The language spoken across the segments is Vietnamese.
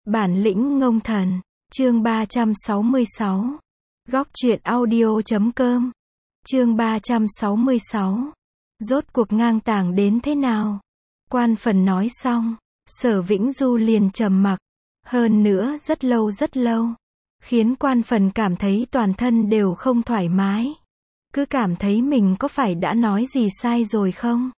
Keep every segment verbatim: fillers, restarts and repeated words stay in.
Bản lĩnh ngông thần, chương ba trăm sáu mươi sáu. Góc truyện audio chấm com. Chương ba trăm sáu mươi sáu. Rốt cuộc ngang tàng đến thế nào? Quan phần nói xong, Sở Vĩnh Du liền trầm mặc. Hơn nữa rất lâu rất lâu. Khiến quan phần cảm thấy toàn thân đều không thoải mái. Cứ cảm thấy mình có phải đã nói gì sai rồi không?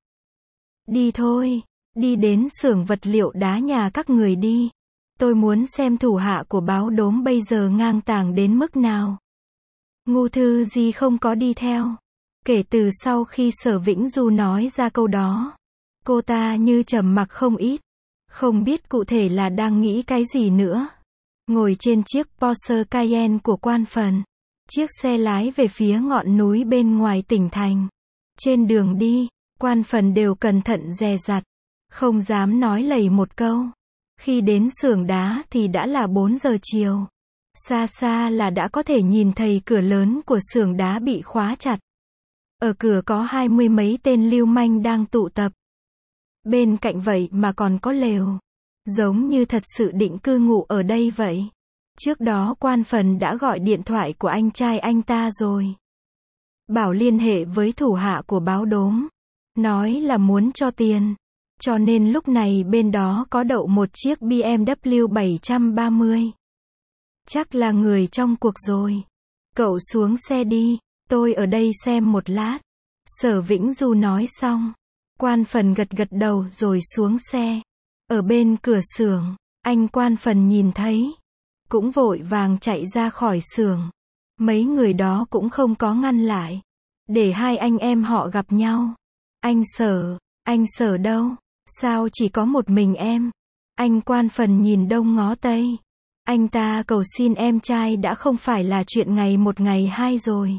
Đi thôi, đi đến xưởng vật liệu đá nhà các người đi. Tôi muốn xem thủ hạ của báo đốm bây giờ ngang tàng đến mức nào. Ngô Thư Di không có đi theo. Kể từ sau khi Sở Vĩnh Du nói ra câu đó, cô ta như trầm mặc không ít. Không biết cụ thể là đang nghĩ cái gì nữa. Ngồi trên chiếc Porsche Cayenne của quan phần. Chiếc xe lái về phía ngọn núi bên ngoài tỉnh thành. Trên đường đi, quan phần đều cẩn thận dè dặt. Không dám nói lầy một câu. Khi đến xưởng đá thì đã là bốn giờ chiều. Xa xa là đã có thể nhìn thấy cửa lớn của xưởng đá bị khóa chặt. Ở cửa có hai mươi mấy tên lưu manh đang tụ tập. Bên cạnh vậy mà còn có lều. Giống như thật sự định cư ngụ ở đây vậy. Trước đó quan phần đã gọi điện thoại của anh trai anh ta rồi. Bảo liên hệ với thủ hạ của báo đốm. Nói là muốn cho tiền. Cho nên lúc này bên đó có đậu một chiếc B M W bảy ba mươi. Chắc là người trong cuộc rồi. Cậu xuống xe đi, tôi ở đây xem một lát. Sở Vĩnh Du nói xong. Quan phần gật gật đầu rồi xuống xe. Ở bên cửa xưởng, anh quan phần nhìn thấy. Cũng vội vàng chạy ra khỏi xưởng. Mấy người đó cũng không có ngăn lại. Để hai anh em họ gặp nhau. Anh Sở, anh Sở đâu? Sao chỉ có một mình em? Anh quan phần nhìn đông ngó tây. Anh ta cầu xin em trai đã không phải là chuyện ngày một ngày hai rồi.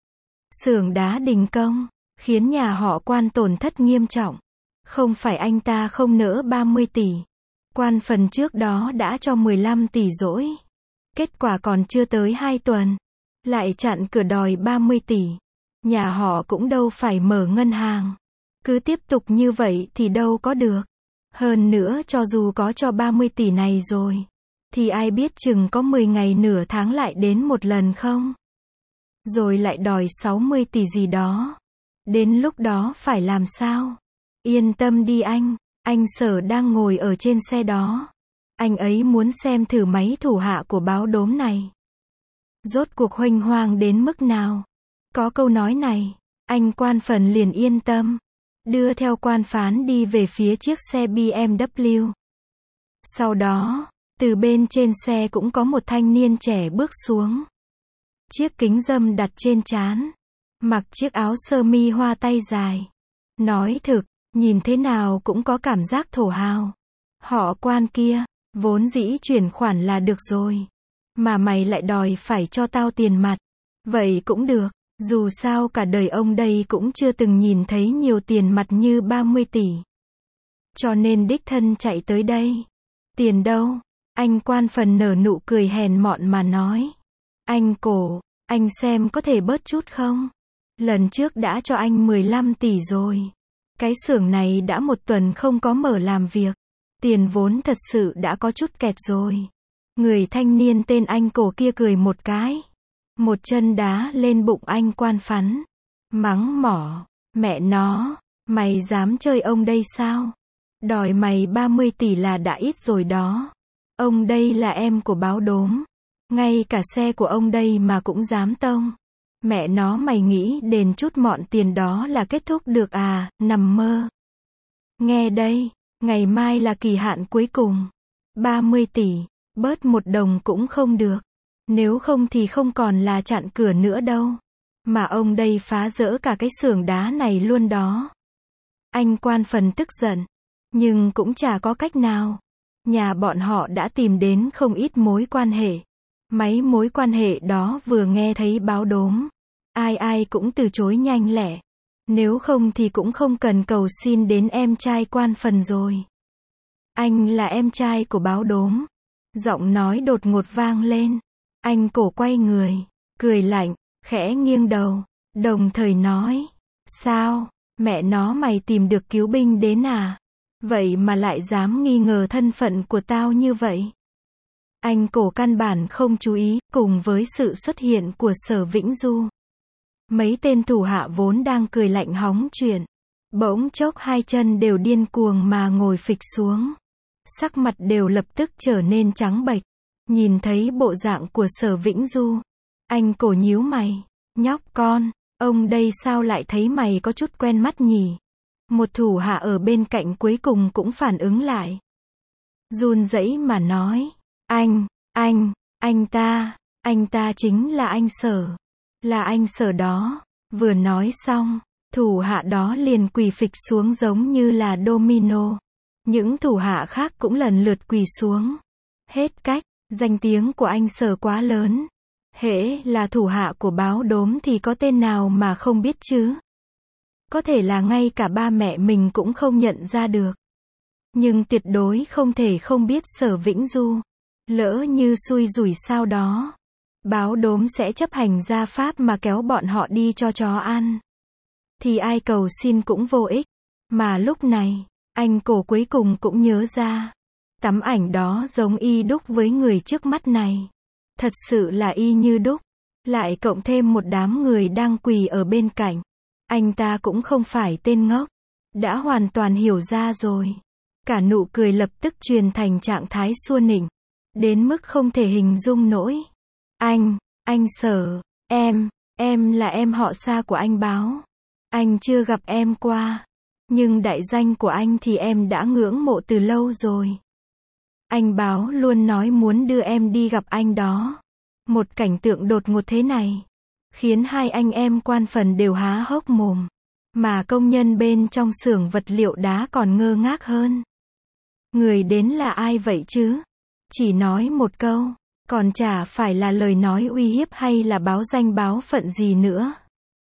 Xưởng đá đình công, khiến nhà họ quan tổn thất nghiêm trọng. Không phải anh ta không nỡ ba mươi tỷ. Quan phần trước đó đã cho mười lăm tỷ rỗi. Kết quả còn chưa tới hai tuần. Lại chặn cửa đòi ba mươi tỷ. Nhà họ cũng đâu phải mở ngân hàng. Cứ tiếp tục như vậy thì đâu có được. Hơn nữa cho dù có cho ba mươi tỷ này rồi. Thì ai biết chừng có mười ngày nửa tháng lại đến một lần không? Rồi lại đòi sáu mươi tỷ gì đó. Đến lúc đó phải làm sao? Yên tâm đi anh. Anh Sở đang ngồi ở trên xe đó. Anh ấy muốn xem thử máy thủ hạ của báo đốm này. Rốt cuộc huênh hoang đến mức nào? Có câu nói này, anh quan phần liền yên tâm. Đưa theo quan phán đi về phía chiếc xe B M W. Sau đó, từ bên trên xe cũng có một thanh niên trẻ bước xuống. Chiếc kính râm đặt trên trán. Mặc chiếc áo sơ mi hoa tay dài. Nói thực, nhìn thế nào cũng có cảm giác thổ hào. Họ quan kia, vốn dĩ chuyển khoản là được rồi. Mà mày lại đòi phải cho tao tiền mặt. Vậy cũng được. Dù sao cả đời ông đây cũng chưa từng nhìn thấy nhiều tiền mặt như ba mươi tỷ. Cho nên đích thân chạy tới đây. Tiền đâu? Anh quan phần nở nụ cười hèn mọn mà nói. Anh Cổ, anh xem có thể bớt chút không? Lần trước đã cho anh mười lăm tỷ rồi. Cái xưởng này đã một tuần không có mở làm việc. Tiền vốn thật sự đã có chút kẹt rồi. Người thanh niên tên anh Cổ kia cười một cái. Một chân đá lên bụng anh quan phán. Mắng mỏ, mẹ nó, mày dám chơi ông đây sao? Đòi mày ba mươi tỷ là đã ít rồi đó. Ông đây là em của báo đốm. Ngay cả xe của ông đây mà cũng dám tông. Mẹ nó mày nghĩ đền chút mọn tiền đó là kết thúc được à, nằm mơ. Nghe đây, ngày mai là kỳ hạn cuối cùng. ba mươi tỷ, bớt một đồng cũng không được. Nếu không thì không còn là chặn cửa nữa đâu. Mà ông đây phá rỡ cả cái xưởng đá này luôn đó. Anh quan phần tức giận. Nhưng cũng chả có cách nào. Nhà bọn họ đã tìm đến không ít mối quan hệ. Mấy mối quan hệ đó vừa nghe thấy báo đốm. Ai ai cũng từ chối nhanh lẹ. Nếu không thì cũng không cần cầu xin đến em trai quan phần rồi. Anh là em trai của báo đốm. Giọng nói đột ngột vang lên. Anh Cổ quay người, cười lạnh, khẽ nghiêng đầu, đồng thời nói. Sao, mẹ nó mày tìm được cứu binh đến à? Vậy mà lại dám nghi ngờ thân phận của tao như vậy? Anh Cổ căn bản không chú ý, cùng với sự xuất hiện của Sở Vĩnh Du. Mấy tên thủ hạ vốn đang cười lạnh hóng chuyện. Bỗng chốc hai chân đều điên cuồng mà ngồi phịch xuống. Sắc mặt đều lập tức trở nên trắng bệch. Nhìn thấy bộ dạng của Sở Vĩnh Du. Anh Cổ nhíu mày. Nhóc con, ông đây sao lại thấy mày có chút quen mắt nhỉ? Một thủ hạ ở bên cạnh cuối cùng cũng phản ứng lại. Run rẩy mà nói. Anh, anh, anh ta, anh ta chính là anh Sở. Là anh Sở đó. Vừa nói xong, thủ hạ đó liền quỳ phịch xuống giống như là domino. Những thủ hạ khác cũng lần lượt quỳ xuống. Hết cách, danh tiếng của anh Sở quá lớn. Hễ là thủ hạ của Báo Đốm thì có tên nào mà không biết chứ? Có thể là ngay cả ba mẹ mình cũng không nhận ra được. Nhưng tuyệt đối không thể không biết Sở Vĩnh Du. Lỡ như xui rủi sao đó. Báo Đốm sẽ chấp hành gia pháp mà kéo bọn họ đi cho chó ăn. Thì ai cầu xin cũng vô ích. Mà lúc này, anh Cổ cuối cùng cũng nhớ ra. Tấm ảnh đó giống y đúc với người trước mắt này. Thật sự là y như đúc. Lại cộng thêm một đám người đang quỳ ở bên cạnh. Anh ta cũng không phải tên ngốc. Đã hoàn toàn hiểu ra rồi. Cả nụ cười lập tức truyền thành trạng thái xua nịnh. Đến mức không thể hình dung nổi. Anh, anh Sở, em, em là em họ xa của anh Báo. Anh chưa gặp em qua. Nhưng đại danh của anh thì em đã ngưỡng mộ từ lâu rồi. Anh Báo luôn nói muốn đưa em đi gặp anh đó. Một cảnh tượng đột ngột thế này. Khiến hai anh em quan phần đều há hốc mồm. Mà công nhân bên trong xưởng vật liệu đá còn ngơ ngác hơn. Người đến là ai vậy chứ? Chỉ nói một câu. Còn chả phải là lời nói uy hiếp hay là báo danh báo phận gì nữa.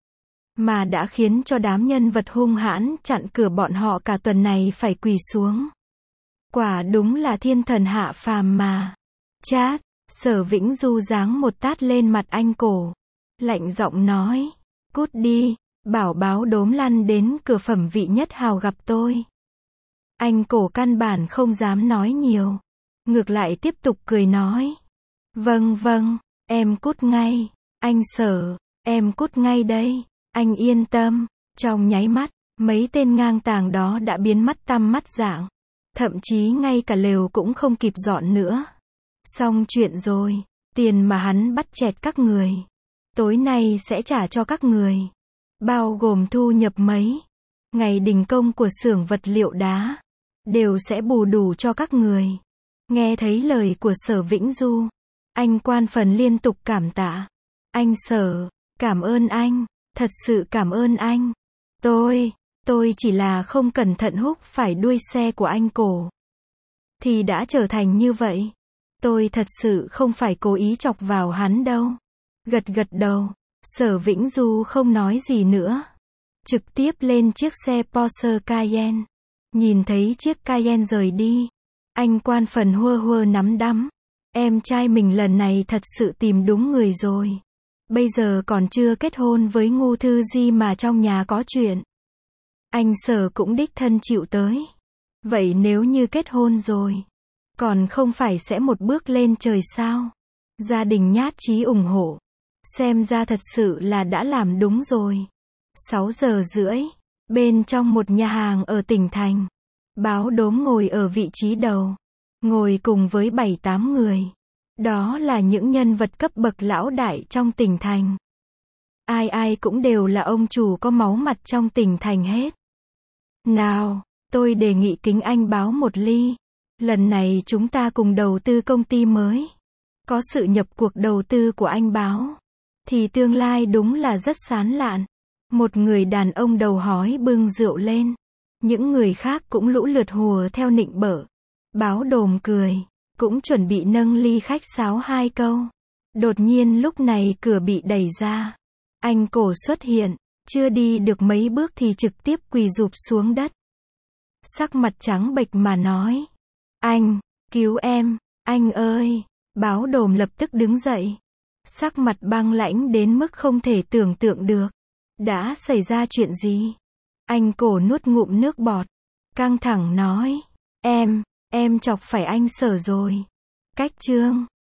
Mà đã khiến cho đám nhân vật hung hãn chặn cửa bọn họ cả tuần này phải quỳ xuống. Quả đúng là thiên thần hạ phàm mà. Chát, Sở Vĩnh Du giáng một tát lên mặt anh Cổ. Lạnh giọng nói. Cút đi, bảo Báo Đốm lăn đến cửa phẩm vị nhất hào gặp tôi. Anh Cổ căn bản không dám nói nhiều. Ngược lại tiếp tục cười nói. Vâng vâng, em cút ngay. Anh Sở, em cút ngay đây. Anh yên tâm. Trong nháy mắt, mấy tên ngang tàng đó đã biến mắt tăm mắt dạng. Thậm chí ngay cả lều cũng không kịp dọn nữa. Xong chuyện rồi. Tiền mà hắn bắt chẹt các người. Tối nay sẽ trả cho các người. Bao gồm thu nhập mấy. Ngày đình công của xưởng vật liệu đá. Đều sẽ bù đủ cho các người. Nghe thấy lời của Sở Vĩnh Du. Anh quan phần liên tục cảm tạ. Anh Sở, cảm ơn anh. Thật sự cảm ơn anh. Tôi, tôi chỉ là không cẩn thận húc phải đuôi xe của anh Cổ. Thì đã trở thành như vậy. Tôi thật sự không phải cố ý chọc vào hắn đâu. Gật gật đầu. Sở Vĩnh Du không nói gì nữa. Trực tiếp lên chiếc xe Porsche Cayenne. Nhìn thấy chiếc Cayenne rời đi. Anh quan phần hua hua nắm đấm. Em trai mình lần này thật sự tìm đúng người rồi. Bây giờ còn chưa kết hôn với Ngô Thư Di mà trong nhà có chuyện. Anh Sở cũng đích thân chịu tới. Vậy nếu như kết hôn rồi, còn không phải sẽ một bước lên trời sao? Gia đình nhất trí ủng hộ. Xem ra thật sự là đã làm đúng rồi. sáu giờ rưỡi, bên trong một nhà hàng ở tỉnh thành. Báo Đốm ngồi ở vị trí đầu. Ngồi cùng với bảy tám người. Đó là những nhân vật cấp bậc lão đại trong tỉnh thành. Ai ai cũng đều là ông chủ có máu mặt trong tỉnh thành hết. Nào, tôi đề nghị kính anh Báo một ly. Lần này chúng ta cùng đầu tư công ty mới. Có sự nhập cuộc đầu tư của anh Báo. Thì tương lai đúng là rất sán lạn. Một người đàn ông đầu hói bưng rượu lên. Những người khác cũng lũ lượt hùa theo nịnh bợ. Báo Đồm cười. Cũng chuẩn bị nâng ly khách sáo hai câu. Đột nhiên lúc này cửa bị đẩy ra. Anh Cổ xuất hiện. Chưa đi được mấy bước thì trực tiếp quỳ rụp xuống đất. Sắc mặt trắng bệch mà nói. Anh, cứu em, anh ơi. Báo Đồm lập tức đứng dậy. Sắc mặt băng lãnh đến mức không thể tưởng tượng được. Đã xảy ra chuyện gì? Anh Cổ nuốt ngụm nước bọt. Căng thẳng nói. Em, em chọc phải anh Sở rồi. Cách chương